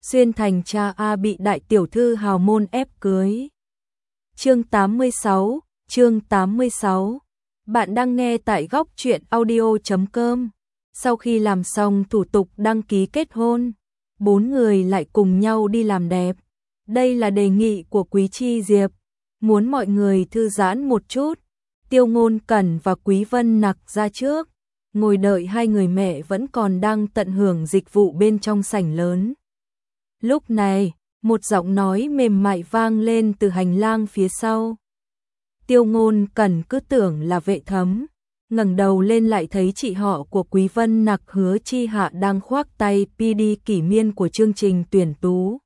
Xuyên thành cha A bị đại tiểu thư hào môn ép cưới. Chương 86, chương 86. Bạn đang nghe tại góc truyện audio.com. Sau khi làm xong thủ tục đăng ký kết hôn, 4 người lại cùng nhau đi làm đẹp. Đây là đề nghị của Quý Chi Diệp, muốn mọi người thư giãn một chút. Tiêu Ngôn Cẩn và Quý Vân Nặc ra trước, ngồi đợi hai người mẹ vẫn còn đang tận hưởng dịch vụ bên trong sảnh lớn. Lúc này, một giọng nói mềm mại vang lên từ hành lang phía sau. Tiêu Ngôn Cẩn cứ tưởng là Vệ Thấm, ngẩng đầu lên lại thấy chị họ của Quý Vân Nặc Hứa Chi Hạ đang khoác tay PD kỷ miên của chương trình tuyển tú.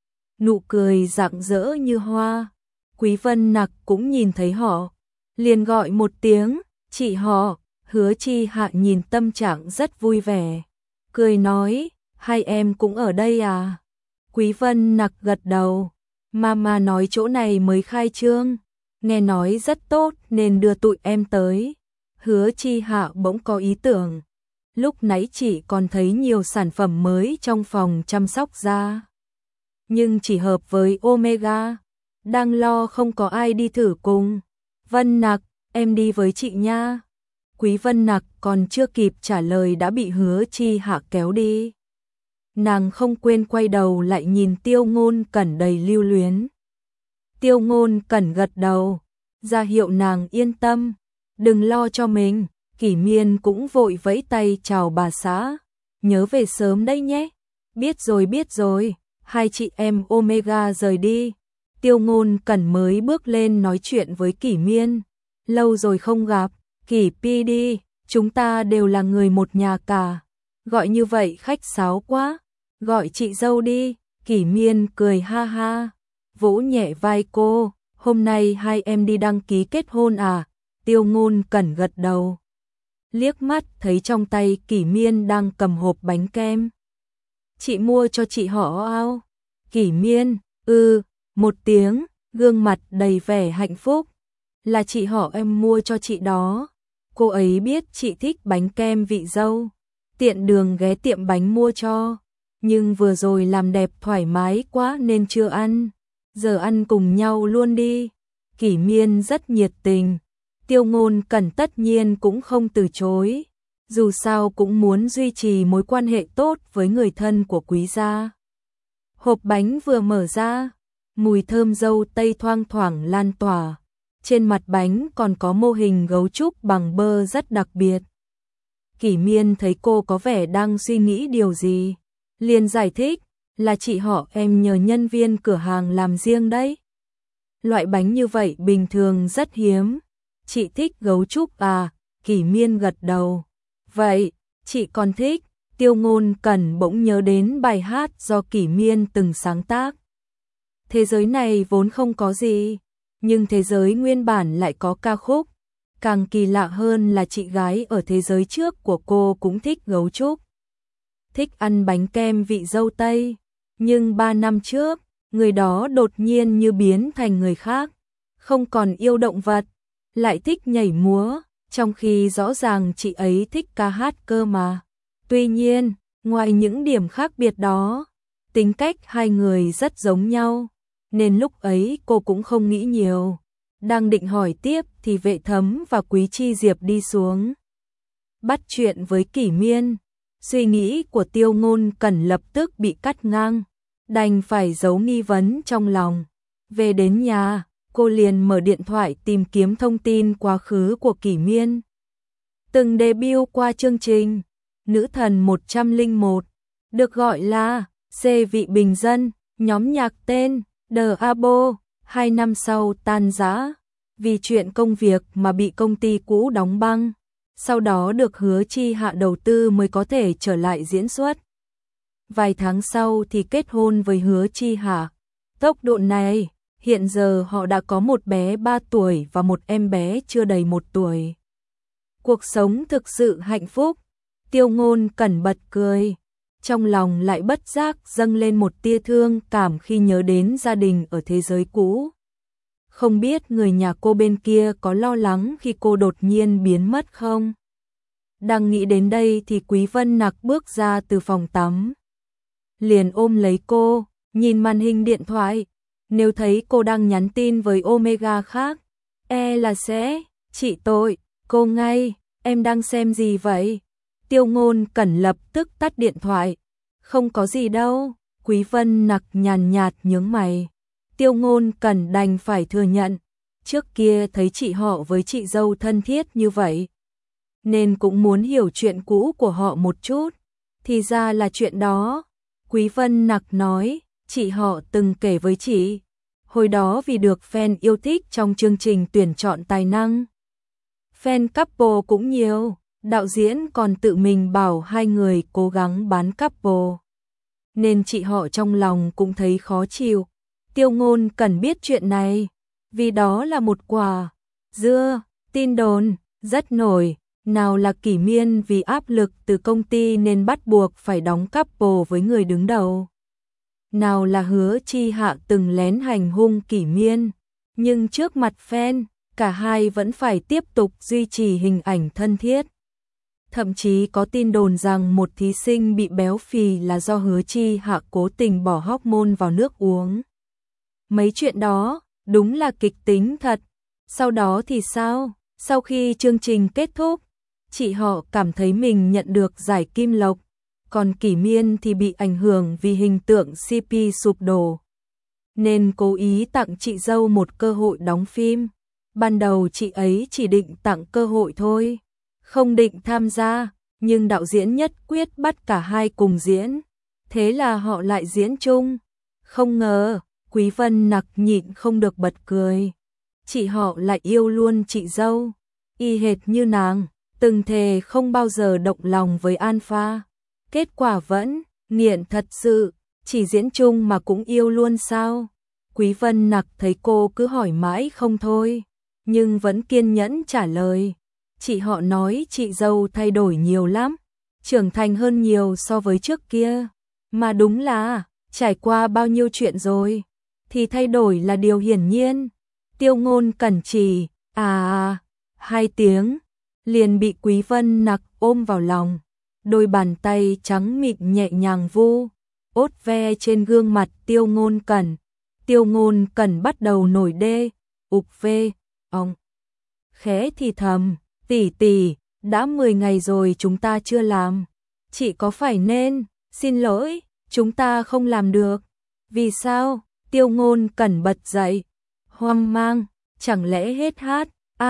Nụ cười rạng rỡ như hoa. Quý Vân Nặc cũng nhìn thấy họ, liền gọi một tiếng, chị họ. Hứa Chi Hạ nhìn tâm trạng rất vui vẻ, cười nói, hai em cũng ở đây à? Quý Vân Nặc gật đầu, mama nói chỗ này mới khai trương, nghe nói rất tốt nên đưa tụi em tới. Hứa Chi Hạ bỗng có ý tưởng, lúc nãy chị còn thấy nhiều sản phẩm mới trong phòng chăm sóc da, nhưng chỉ hợp với Omega, đang lo không có ai đi thử cùng. Vân Nặc, em đi với chị nha. Quý Vân Nặc còn chưa kịp trả lời đã bị Hứa Chi Hạ kéo đi. Nàng không quên quay đầu lại nhìn Tiêu Ngôn Cẩn đầy lưu luyến. Tiêu Ngôn Cẩn gật đầu, ra hiệu nàng yên tâm, đừng lo cho mình. Kỷ Miên cũng vội vẫy tay chào bà xã, nhớ về sớm đấy nhé. Biết rồi, hai chị em Omega rời đi. Tiêu Ngôn Cẩn mới bước lên nói chuyện với Kỷ Miên, lâu rồi không gặp. Kỷ PD, chúng ta đều là người một nhà cả, gọi như vậy khách sáo quá, gọi chị dâu đi. Kỷ Miên cười ha ha, vỗ nhẹ vai cô, hôm nay hai em đi đăng ký kết hôn à? Tiêu Ngôn Cẩn gật đầu, liếc mắt thấy trong tay Kỷ Miên đang cầm hộp bánh kem. Chị mua cho chị họ ao? Kỷ Miên, một tiếng, gương mặt đầy vẻ hạnh phúc. Là chị họ em mua cho chị đó. Cô ấy biết chị thích bánh kem vị dâu, tiện đường ghé tiệm bánh mua cho. Nhưng vừa rồi làm đẹp thoải mái quá nên chưa ăn, giờ ăn cùng nhau luôn đi. Kỷ Miên rất nhiệt tình, Tiêu Ngôn Cẩn tất nhiên cũng không từ chối, dù sao cũng muốn duy trì mối quan hệ tốt với người thân của Quý gia. Hộp bánh vừa mở ra, mùi thơm dâu tây thoang thoảng lan tỏa. Trên mặt bánh còn có mô hình gấu trúc bằng bơ rất đặc biệt. Kỷ Miên thấy cô có vẻ đang suy nghĩ điều gì, liền giải thích, là chị họ em nhờ nhân viên cửa hàng làm riêng đấy. Loại bánh như vậy bình thường rất hiếm. Chị thích gấu trúc à? Kỷ Miên gật đầu. Vậy, chị còn thích? Tiêu Ngôn Cẩn bỗng nhớ đến bài hát do Kỷ Miên từng sáng tác. Thế giới này vốn không có gì, nhưng thế giới nguyên bản lại có ca khúc. Càng kỳ lạ hơn là chị gái ở thế giới trước của cô cũng thích gấu trúc, thích ăn bánh kem vị dâu tây. Nhưng 3 năm trước, người đó đột nhiên như biến thành người khác, không còn yêu động vật, lại thích nhảy múa, trong khi rõ ràng chị ấy thích ca hát cơ mà. Tuy nhiên, ngoài những điểm khác biệt đó, tính cách hai người rất giống nhau, nên lúc ấy cô cũng không nghĩ nhiều. Đang định hỏi tiếp thì Vệ Thấm và Quý Chi Diệp đi xuống, bắt chuyện với Kỷ Miên. Suy nghĩ của Tiêu Ngôn Cẩn lập tức bị cắt ngang, đành phải giấu nghi vấn trong lòng. Về đến nhà, cô liền mở điện thoại tìm kiếm thông tin quá khứ của Kỷ Miên. Từng debut qua chương trình Nữ thần 101, được gọi là C vị bình dân, nhóm nhạc tên The Abo, 2 năm sau tan rã vì chuyện công việc mà bị công ty cũ đóng băng, sau đó được Hứa Chi Hạ đầu tư mới có thể trở lại diễn xuất. Vài tháng sau thì kết hôn với Hứa Chi Hạ. Tốc độ này, hiện giờ họ đã có một bé 3 tuổi và một em bé chưa đầy 1 tuổi. Cuộc sống thực sự hạnh phúc. Tiêu Ngôn Cẩn bật cười, trong lòng lại bất giác dâng lên một tia thương cảm khi nhớ đến gia đình ở thế giới cũ. Không biết người nhà cô bên kia có lo lắng khi cô đột nhiên biến mất không? Đang nghĩ đến đây thì Quý Vân Nặc bước ra từ phòng tắm. liền ôm lấy cô, nhìn màn hình điện thoại. Nếu thấy cô đang nhắn tin với Omega khác, là sẽ trị tội cô ngay. Em đang xem gì vậy? Tiêu Ngôn Cẩn lập tức tắt điện thoại. Không có gì đâu. Quý Vân Nặc nhàn nhạt nhướng mày. Tiêu Ngôn Cẩn đành phải thừa nhận, trước kia thấy chị họ với chị dâu thân thiết như vậy, nên cũng muốn hiểu chuyện cũ của họ một chút. Thì ra là chuyện đó. Quý Vân Nặc nói, chị họ từng kể với chị, hồi đó vì được fan yêu thích trong chương trình tuyển chọn tài năng, fan couple cũng nhiều, đạo diễn còn tự mình bảo hai người cố gắng bán couple, nên chị họ trong lòng cũng thấy khó chịu. Tiêu Ngôn Cẩn biết chuyện này, vì đó là một quả dưa, tin đồn rất nổi. Nào là Kỷ Miên vì áp lực từ công ty nên bắt buộc phải đóng couple với người đứng đầu. Nào là Hứa Chi Hạ từng lén hành hung Kỷ Miên, nhưng trước mặt fan, cả hai vẫn phải tiếp tục duy trì hình ảnh thân thiết. Thậm chí có tin đồn rằng một thí sinh bị béo phì là do Hứa Chi Hạ cố tình bỏ hormone vào nước uống. Mấy chuyện đó, đúng là kịch tính thật. Sau đó thì sao? Sau khi chương trình kết thúc, chị họ cảm thấy mình nhận được giải Kim Lộc, còn Kỷ Miên thì bị ảnh hưởng vì hình tượng CP sụp đổ, nên cố ý tặng chị dâu một cơ hội đóng phim. Ban đầu chị ấy chỉ định tặng cơ hội thôi, không định tham gia, nhưng đạo diễn nhất quyết bắt cả hai cùng diễn, thế là họ lại diễn chung. Không ngờ, Quý Vân Nặc nhịn không được bật cười. Chị họ lại yêu luôn chị dâu, y hệt như nàng, từng thề không bao giờ động lòng với Alpha. Kết quả vẫn nghiện thật sự, chỉ diễn chung mà cũng yêu luôn sao? Quý Vân Nặc thấy cô cứ hỏi mãi không thôi, nhưng vẫn kiên nhẫn trả lời. Chị họ nói chị dâu thay đổi nhiều lắm, trưởng thành hơn nhiều so với trước kia. Mà đúng là, trải qua bao nhiêu chuyện rồi, thì thay đổi là điều hiển nhiên. Tiêu Ngôn Cẩn chỉ, hai tiếng, liền bị Quý Vân Nặc ôm vào lòng. Đôi bàn tay trắng mịn nhẹ nhàng vu ốt ve trên gương mặt Tiêu Ngôn Cẩn. Tiêu Ngôn Cẩn bắt đầu nổi đê, ục vê, ông. Khẽ thì thầm, tỷ, đã 10 ngày rồi chúng ta chưa làm. Chị có phải nên, xin lỗi, chúng ta không làm được. Vì sao? Tiêu Ngôn Cẩn bật dậy, hoang mang, chẳng lẽ hết hát,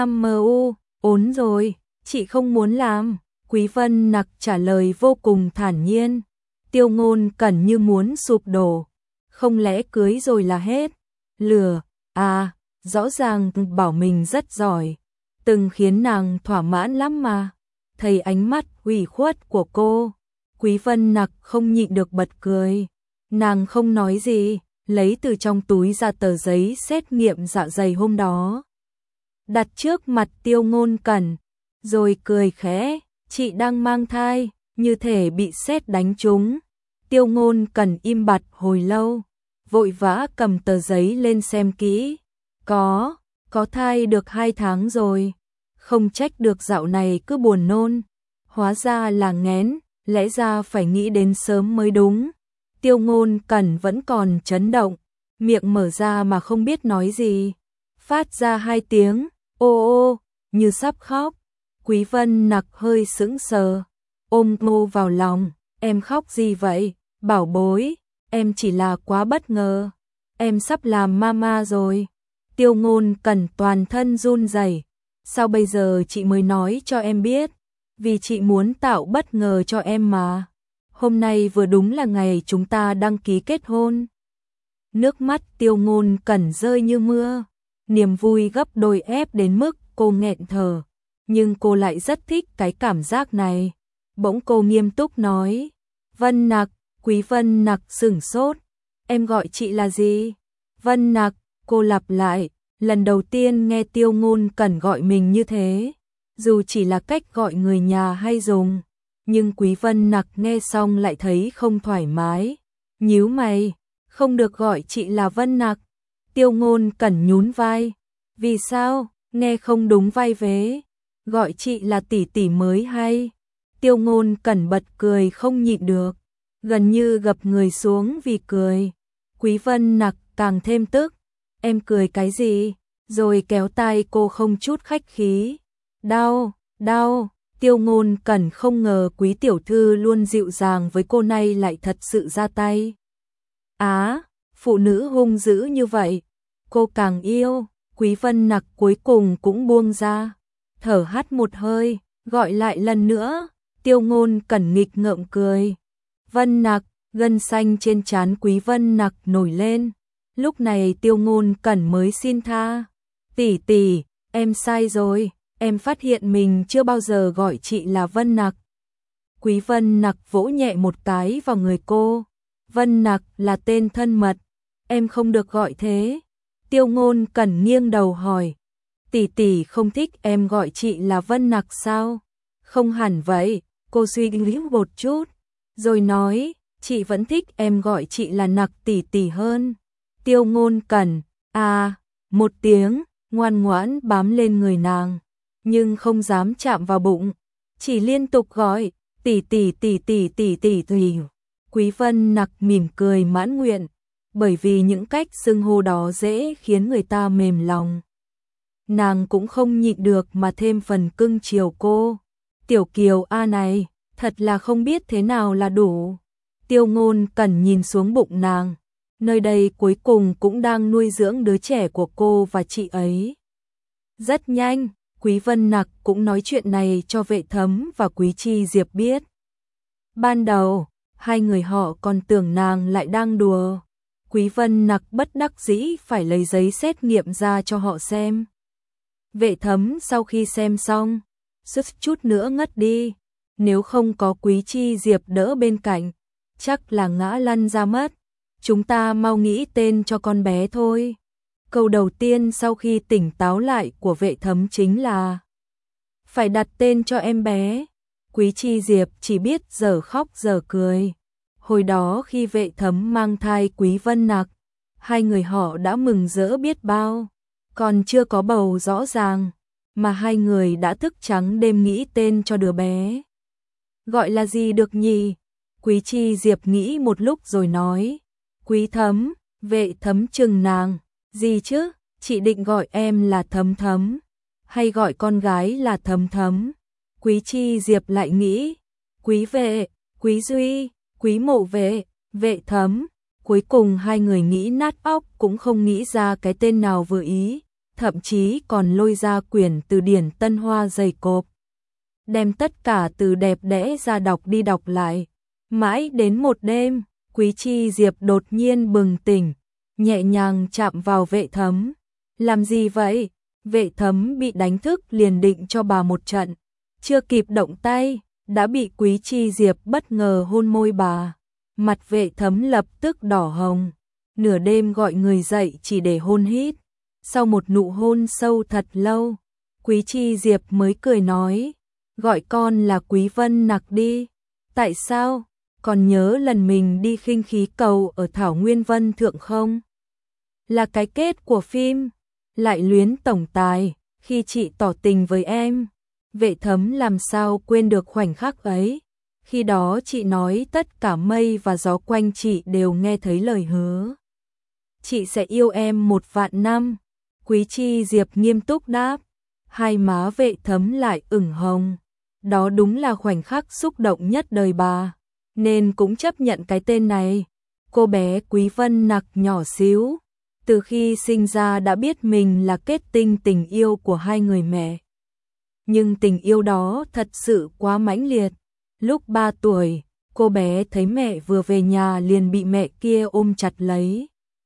ốn rồi, chị không muốn làm. Quý Vân Nặc trả lời vô cùng thản nhiên. Tiêu Ngôn Cẩn như muốn sụp đổ. Không lẽ cưới rồi là hết? Lừa, rõ ràng bảo mình rất giỏi, từng khiến nàng thỏa mãn lắm mà. Thấy ánh mắt ủy khuất của cô, Quý Vân Nặc không nhịn được bật cười. Nàng không nói gì, lấy từ trong túi ra tờ giấy xét nghiệm dạ dày hôm đó, đặt trước mặt Tiêu Ngôn Cẩn, rồi cười khẽ, chị đang mang thai, như thể bị sét đánh trúng. Tiêu Ngôn Cẩn im bặt hồi lâu, vội vã cầm tờ giấy lên xem kỹ. Có thai được 2 tháng rồi, không trách được dạo này cứ buồn nôn. Hóa ra là nghén, lẽ ra phải nghĩ đến sớm mới đúng. Tiêu Ngôn Cẩn vẫn còn chấn động, miệng mở ra mà không biết nói gì, phát ra 2 tiếng, ô, như sắp khóc. Quý Vân Nặc hơi sững sờ, ôm cô vào lòng, em khóc gì vậy, bảo bối, em chỉ là quá bất ngờ, em sắp làm mama rồi. Tiêu Ngôn Cẩn toàn thân run rẩy, sao bây giờ chị mới nói cho em biết, vì chị muốn tạo bất ngờ cho em mà. Hôm nay vừa đúng là ngày chúng ta đăng ký kết hôn. Nước mắt Tiêu Ngôn Cẩn rơi như mưa, niềm vui gấp đôi ép đến mức cô nghẹn thở. Nhưng cô lại rất thích cái cảm giác này. Bỗng cô nghiêm túc nói, Vân Nặc. Quý Vân Nặc sửng sốt, em gọi chị là gì? Vân Nặc, cô lặp lại, lần đầu tiên nghe Tiêu Ngôn Cẩn gọi mình như thế. Dù chỉ là cách gọi người nhà hay dùng, nhưng Quý Vân Nặc nghe xong lại thấy không thoải mái. Nhíu mày, không được gọi chị là Vân Nặc. Tiêu Ngôn Cẩn nhún vai, vì sao, nghe không đúng vai vế, gọi chị là tỷ tỷ mới hay. Tiêu Ngôn Cẩn bật cười không nhịn được. gần như gập người xuống vì cười. Quý Vân Nặc càng thêm tức, em cười cái gì? Rồi kéo tay cô không chút khách khí. Đau, đau. Tiêu Ngôn Cẩn không ngờ Quý tiểu thư luôn dịu dàng với cô này lại thật sự ra tay. Phụ nữ hung dữ như vậy, cô càng yêu. Quý Vân Nặc cuối cùng cũng buông ra, thở hắt một hơi, gọi lại lần nữa. Tiêu Ngôn Cẩn nghịch ngợm cười. Vân Nặc, gân xanh trên trán Quý Vân Nặc nổi lên. Lúc này Tiêu Ngôn Cẩn mới xin tha. Tỷ tỷ, em sai rồi, em phát hiện mình chưa bao giờ gọi chị là Vân Nặc. Quý Vân Nặc vỗ nhẹ một cái vào người cô. Vân Nặc là tên thân mật, em không được gọi thế. Tiêu Ngôn Cẩn nghiêng đầu hỏi. Tỷ tỷ không thích em gọi chị là Vân Nặc sao? Không hẳn vậy, cô suy nghĩ một chút, rồi nói, chị vẫn thích em gọi chị là Nặc tỷ tỷ hơn. Tiêu Ngôn Cẩn, một tiếng, ngoan ngoãn bám lên người nàng, nhưng không dám chạm vào bụng, chỉ liên tục gọi, tỷ tỷ tỷ tỷ tỷ tỷ tỷ. Quý Vân Nặc mỉm cười mãn nguyện, bởi vì những cách xưng hô đó dễ khiến người ta mềm lòng. Nàng cũng không nhịn được mà thêm phần cưng chiều cô. Tiểu Kiều này, thật là không biết thế nào là đủ. Tiêu Ngôn Cẩn nhìn xuống bụng nàng, nơi đây cuối cùng cũng đang nuôi dưỡng đứa trẻ của cô và chị ấy. Rất nhanh, Quý Vân Nặc cũng nói chuyện này cho Vệ Thấm và Quý Chi Diệp biết. Ban đầu, hai người họ còn tưởng nàng lại đang đùa. Quý Vân Nặc bất đắc dĩ phải lấy giấy xét nghiệm ra cho họ xem. Vệ Thấm sau khi xem xong, suýt chút nữa ngất đi. Nếu không có Quý Chi Diệp đỡ bên cạnh, chắc là ngã lăn ra mất. Chúng ta mau nghĩ tên cho con bé thôi. Câu đầu tiên sau khi tỉnh táo lại của Vệ Thấm chính là phải đặt tên cho em bé. Quý Chi Diệp chỉ biết giờ khóc giờ cười. Hồi đó khi Vệ Thấm mang thai Quý Vân Nặc, hai người họ đã mừng rỡ biết bao. Còn chưa có bầu rõ ràng, mà hai người đã thức trắng đêm nghĩ tên cho đứa bé. Gọi là gì được nhỉ? Quý Chi Diệp nghĩ một lúc rồi nói. Quý Thấm. Vệ Thấm chừng nàng. Gì chứ? Chị định gọi em là Thấm Thấm, hay gọi con gái là Thấm Thấm? Quý Chi Diệp lại nghĩ. Quý Vệ, Quý Duy, Quý Mộ Vệ, Vệ Thấm. Cuối cùng hai người nghĩ nát óc cũng không nghĩ ra cái tên nào vừa ý, thậm chí còn lôi ra quyển từ điển Tân Hoa dày cộp, đem tất cả từ đẹp đẽ ra đọc đi đọc lại. Mãi đến một đêm, Quý Chi Diệp đột nhiên bừng tỉnh, nhẹ nhàng chạm vào Vệ Thấm. Làm gì vậy? Vệ Thấm bị đánh thức liền định cho bà một trận, chưa kịp động tay, đã bị Quý Chi Diệp bất ngờ hôn môi bà. Mặt Vệ Thấm lập tức đỏ hồng, nửa đêm gọi người dậy chỉ để hôn hít. Sau một nụ hôn sâu thật lâu, Quý Chi Diệp mới cười nói, gọi con là Quý Vân Nặc đi. Tại sao? Còn nhớ lần mình đi khinh khí cầu ở Thảo Nguyên Vân Thượng không? Là cái kết của phim Lại Luyến Tổng Tài, khi chị tỏ tình với em. Vệ Thấm làm sao quên được khoảnh khắc ấy. Khi đó chị nói tất cả mây và gió quanh chị đều nghe thấy lời hứa. Chị sẽ yêu em 1.000.000 năm. Quý Chi Diệp nghiêm túc đáp. Hai má Vệ Thấm lại ửng hồng. Đó đúng là khoảnh khắc xúc động nhất đời bà, nên cũng chấp nhận cái tên này. Cô bé Quý Vân Nặc nhỏ xíu, từ khi sinh ra đã biết mình là kết tinh tình yêu của hai người mẹ. Nhưng tình yêu đó thật sự quá mãnh liệt. Lúc 3 tuổi, cô bé thấy mẹ vừa về nhà liền bị mẹ kia ôm chặt lấy.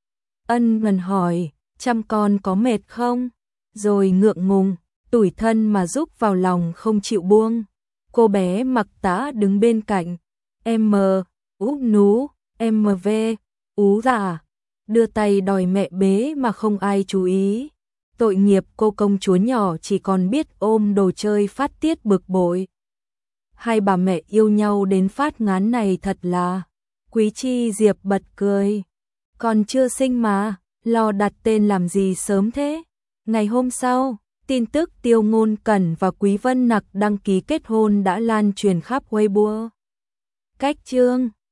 Ân cần hỏi, chăm con có mệt không? Rồi ngượng ngùng, tủi thân mà rúc vào lòng không chịu buông. Cô bé mặc tã đứng bên cạnh. MV, ú dạ, đưa tay đòi mẹ bế mà không ai chú ý. Tội nghiệp cô công chúa nhỏ chỉ còn biết ôm đồ chơi phát tiết bực bội. Hai bà mẹ yêu nhau đến phát ngán này thật là. Quý Chi Diệp bật cười. Còn chưa sinh mà, lo đặt tên làm gì sớm thế? Ngày hôm sau, tin tức Tiêu Ngôn Cẩn và Quý Vân Nặc đăng ký kết hôn đã lan truyền khắp Weibo. Cách chương